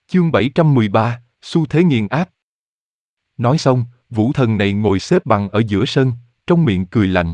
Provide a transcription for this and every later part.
Chương 713, xu thế nghiền áp. Nói xong, vũ thần này ngồi xếp bằng ở giữa sân, trong miệng cười lạnh.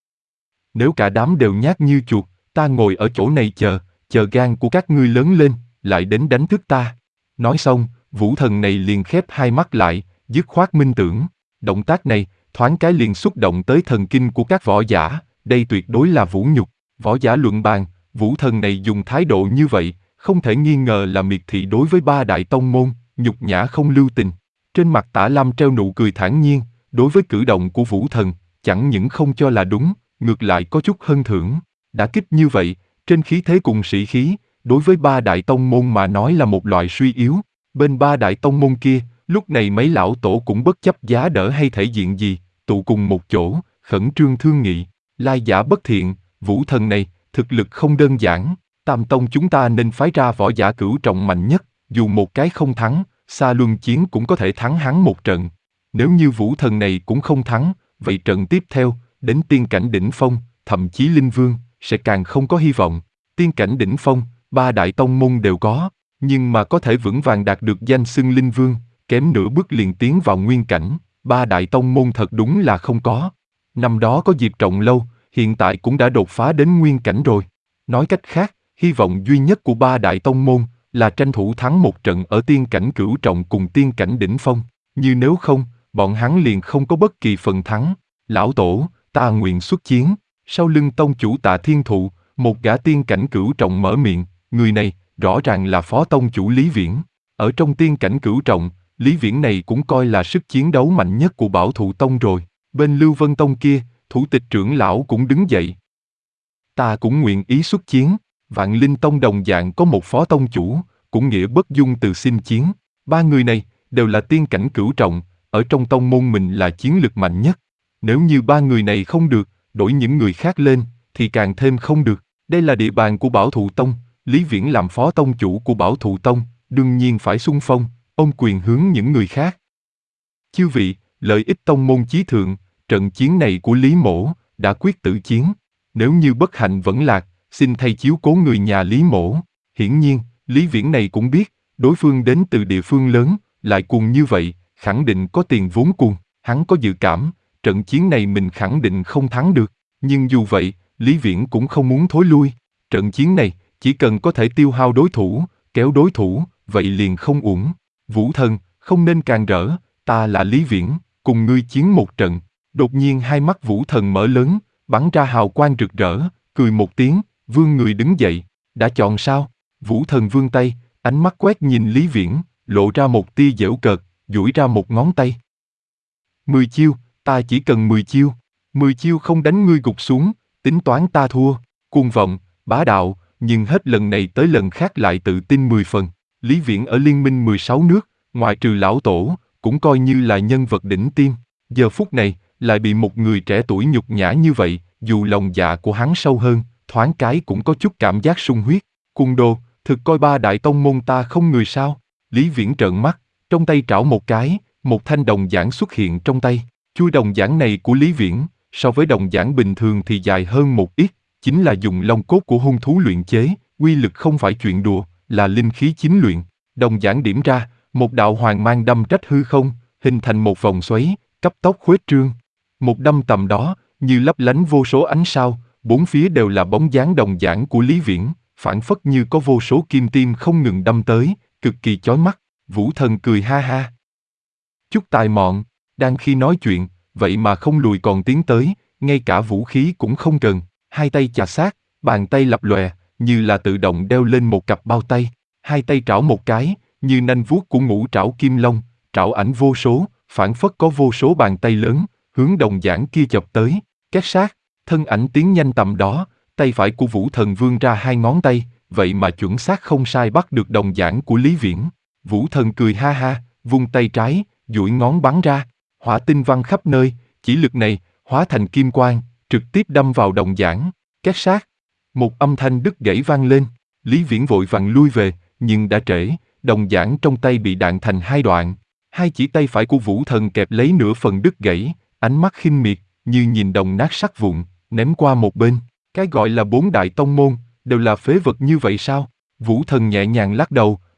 Nếu cả đám đều nhát như chuột, ta ngồi ở chỗ này chờ gan của các ngươi lớn lên, lại đến đánh thức ta. Nói xong, vũ thần này liền khép hai mắt lại, dứt khoát minh tưởng. Động tác này, thoáng cái liền xúc động tới thần kinh của các võ giả, đây tuyệt đối là vũ nhục. Võ giả luận bàn, vũ thần này dùng thái độ như vậy, không thể nghi ngờ là miệt thị đối với ba đại tông môn, nhục nhã không lưu tình. Trên mặt Tả Lam treo nụ cười thản nhiên, đối với cử động của vũ thần, chẳng những không cho là đúng, ngược lại có chút hân thưởng. Đả kích như vậy, trên khí thế cùng sĩ khí, đối với ba đại tông môn mà nói là một loại suy yếu. Bên ba đại tông môn kia, lúc này mấy lão tổ cũng bất chấp giá đỡ hay thể diện gì, tụ cùng một chỗ, khẩn trương thương nghị. Lai giả bất thiện, vũ thần này, thực lực không đơn giản. Tam tông chúng ta nên phái ra võ giả cửu trọng mạnh nhất, dù một cái không thắng, xa luân chiến cũng có thể thắng hắn một trận. Nếu như vũ thần này cũng không thắng, vậy trận tiếp theo, đến tiên cảnh đỉnh phong, thậm chí linh vương, sẽ càng không có hy vọng. Tiên cảnh đỉnh phong, ba đại tông môn đều có, nhưng mà có thể vững vàng đạt được danh xưng linh vương, kém nửa bước liền tiến vào nguyên cảnh, ba đại tông môn thật đúng là không có. Năm đó có Diệp Trọng Lâu, hiện tại cũng đã đột phá đến nguyên cảnh rồi. Nói cách khác, hy vọng duy nhất của ba đại tông môn là tranh thủ thắng một trận ở tiên cảnh cửu trọng cùng tiên cảnh đỉnh phong, như nếu không, bọn hắn liền không có bất kỳ phần thắng. Lão tổ, ta nguyện xuất chiến. Sau lưng tông chủ Tạ Thiên Thụ, một gã tiên cảnh cửu trọng mở miệng, người này rõ ràng là phó tông chủ Lý Viễn. Ở trong tiên cảnh cửu trọng, Lý Viễn này cũng coi là sức chiến đấu mạnh nhất của Bảo Thụ Tông rồi. Bên Lưu Vân Tông kia, thủ tịch trưởng lão cũng đứng dậy. Ta cũng nguyện ý xuất chiến. Vạn Linh Tông đồng dạng có một phó tông chủ, cũng nghĩa bất dung từ xin chiến. Ba người này đều là tiên cảnh cửu trọng, ở trong tông môn mình là chiến lực mạnh nhất. Nếu như ba người này không được, đổi những người khác lên, thì càng thêm không được. Đây là địa bàn của Bảo Thụ Tông, Lý Viễn làm phó tông chủ của Bảo Thụ Tông, đương nhiên phải xung phong, ôm quyền hướng những người khác. Chư vị, lợi ích tông môn chí thượng, trận chiến này của Lý Mỗ, đã quyết tử chiến. Nếu như bất hạnh vẫn lạc, xin thay chiếu cố người nhà Lý Mỗ. Hiển nhiên, Lý Viễn này cũng biết, đối phương đến từ địa phương lớn, lại cuồng như vậy, khẳng định có tiền vốn cuồng. Hắn có dự cảm, trận chiến này mình khẳng định không thắng được. Nhưng dù vậy, Lý Viễn cũng không muốn thối lui. Trận chiến này, chỉ cần có thể tiêu hao đối thủ, kéo đối thủ, vậy liền không uổng. Vũ thần, không nên càng rỡ, ta là Lý Viễn, cùng ngươi chiến một trận. Đột nhiên hai mắt vũ thần mở lớn, bắn ra hào quang rực rỡ, cười một tiếng, vươn người đứng dậy. Đã chọn sao? Vũ thần vươn tay, ánh mắt quét nhìn Lý Viễn, lộ ra một tia giễu cợt, duỗi ra một ngón tay. 10 chiêu, ta chỉ cần 10 chiêu. 10 chiêu không đánh ngươi gục xuống, tính toán ta thua. Cuồng vọng, bá đạo, nhưng hết lần này tới lần khác lại tự tin 10 phần. Lý Viễn ở liên minh 16 nước, ngoại trừ lão tổ, cũng coi như là nhân vật đỉnh tiêm. Giờ phút này, lại bị một người trẻ tuổi nhục nhã như vậy, dù lòng dạ của hắn sâu hơn, thoáng cái cũng có chút cảm giác sung huyết. Cuồng đồ, thực coi ba đại tông môn ta không người sao? Lý Viễn trợn mắt, trong tay trảo một cái, một thanh đồng giảng xuất hiện trong tay. Chuôi đồng giảng này của Lý Viễn, so với đồng giảng bình thường thì dài hơn một ít, chính là dùng lông cốt của hung thú luyện chế, uy lực không phải chuyện đùa, là linh khí chính luyện. Đồng giảng điểm ra, một đạo hoàng mang đâm rách hư không, hình thành một vòng xoáy, cấp tốc khuếch trương. Một đâm tầm đó, như lấp lánh vô số ánh sao, bốn phía đều là bóng dáng đồng giảng của Lý Viễn, phảng phất như có vô số kim tiêm không ngừng đâm tới, cực kỳ chói mắt. Vũ thần cười ha ha. Chút tài mọn, đang khi nói chuyện, vậy mà không lùi còn tiến tới, ngay cả vũ khí cũng không cần, hai tay chà sát, bàn tay lập lòe, như là tự động đeo lên một cặp bao tay, hai tay trảo một cái, như nanh vuốt của ngũ trảo kim long, trảo ảnh vô số, phảng phất có vô số bàn tay lớn, hướng đồng giảng kia chộp tới, két sát, thân ảnh tiến nhanh tầm đó, tay phải của vũ thần vươn ra hai ngón tay, vậy mà chuẩn xác không sai bắt được đồng giảng của Lý Viễn. Vũ thần cười ha ha, vung tay trái, duỗi ngón bắn ra, hỏa tinh văng khắp nơi, chỉ lực này, hóa thành kim quang, trực tiếp đâm vào đồng giảng, két sát. Một âm thanh đứt gãy vang lên, Lý Viễn vội vàng lui về, nhưng đã trễ, đồng giảng trong tay bị đạn thành hai đoạn. Hai chỉ tay phải của vũ thần kẹp lấy nửa phần đứt gãy, ánh mắt khinh miệt, như nhìn đồng nát sắt vụn, ném qua một bên. Cái gọi là bốn đại tông môn, đều là phế vật như vậy sao? Vũ thần nhẹ nhàng lắc đầu,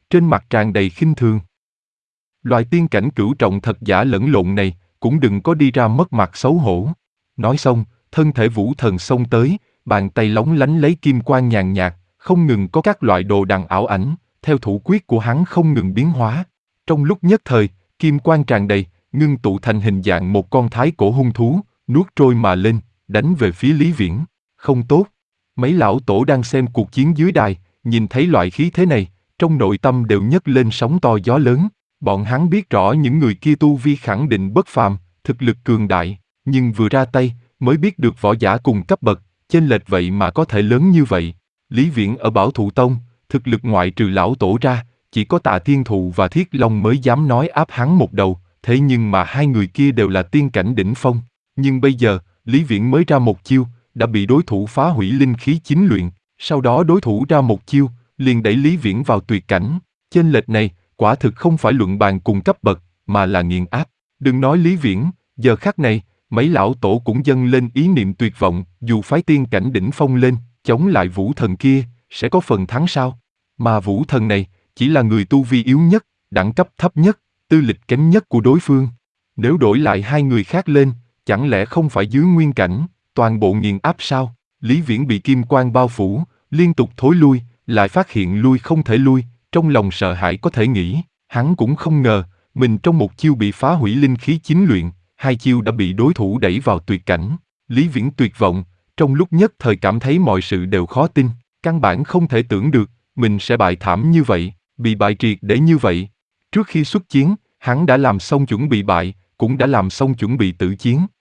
trên mặt tràn đầy khinh thường. Loại tiên cảnh cửu trọng thật giả lẫn lộn này, cũng đừng có đi ra mất mặt xấu hổ. Nói xong, thân thể Vũ Thần xông tới, bàn tay lóng lánh lấy kim quang nhàn nhạt, không ngừng có các loại đồ đằng ảo ảnh, theo thủ quyết của hắn không ngừng biến hóa. Trong lúc nhất thời, kim quang tràn đầy, ngưng tụ thành hình dạng một con thái cổ hung thú, nuốt trôi mà lên, đánh về phía Lý Viễn. Không tốt. Mấy lão tổ đang xem cuộc chiến dưới đài, nhìn thấy loại khí thế này, trong nội tâm đều nhấc lên sóng to gió lớn. Bọn hắn biết rõ những người kia tu vi khẳng định bất phàm, thực lực cường đại, nhưng vừa ra tay, mới biết được võ giả cùng cấp bậc, chênh lệch vậy mà có thể lớn như vậy. Lý Viễn ở Bảo Thụ Tông, thực lực ngoại trừ lão tổ ra, chỉ có Tạ Thiên Thụ và Thiết Long mới dám nói áp hắn một đầu, thế nhưng mà hai người kia đều là tiên cảnh đỉnh phong. Nhưng bây giờ, Lý Viễn mới ra một chiêu, đã bị đối thủ phá hủy linh khí chính luyện, sau đó đối thủ ra một chiêu, liền đẩy Lý Viễn vào tuyệt cảnh. Chênh lệch này, quả thực không phải luận bàn cùng cấp bậc, mà là nghiền áp. Đừng nói Lý Viễn, giờ khắc này, mấy lão tổ cũng dâng lên ý niệm tuyệt vọng, dù phái tiên cảnh đỉnh phong lên, chống lại Vũ Thần kia, sẽ có phần thắng sao? Mà Vũ Thần này, chỉ là người tu vi yếu nhất, đẳng cấp thấp nhất, tư lịch kém nhất của đối phương. Nếu đổi lại hai người khác lên, chẳng lẽ không phải dưới nguyên cảnh, toàn bộ nghiền áp sao? Lý Viễn bị kim quang bao phủ, liên tục thối lui, lại phát hiện lui không thể lui, trong lòng sợ hãi có thể nghĩ, hắn cũng không ngờ, mình trong một chiêu bị phá hủy linh khí chính luyện, hai chiêu đã bị đối thủ đẩy vào tuyệt cảnh. Lý Viễn tuyệt vọng, trong lúc nhất thời cảm thấy mọi sự đều khó tin, căn bản không thể tưởng được, mình sẽ bại thảm như vậy, bị bại triệt để như vậy. Trước khi xuất chiến, hắn đã làm xong chuẩn bị bại, cũng đã làm xong chuẩn bị tử chiến.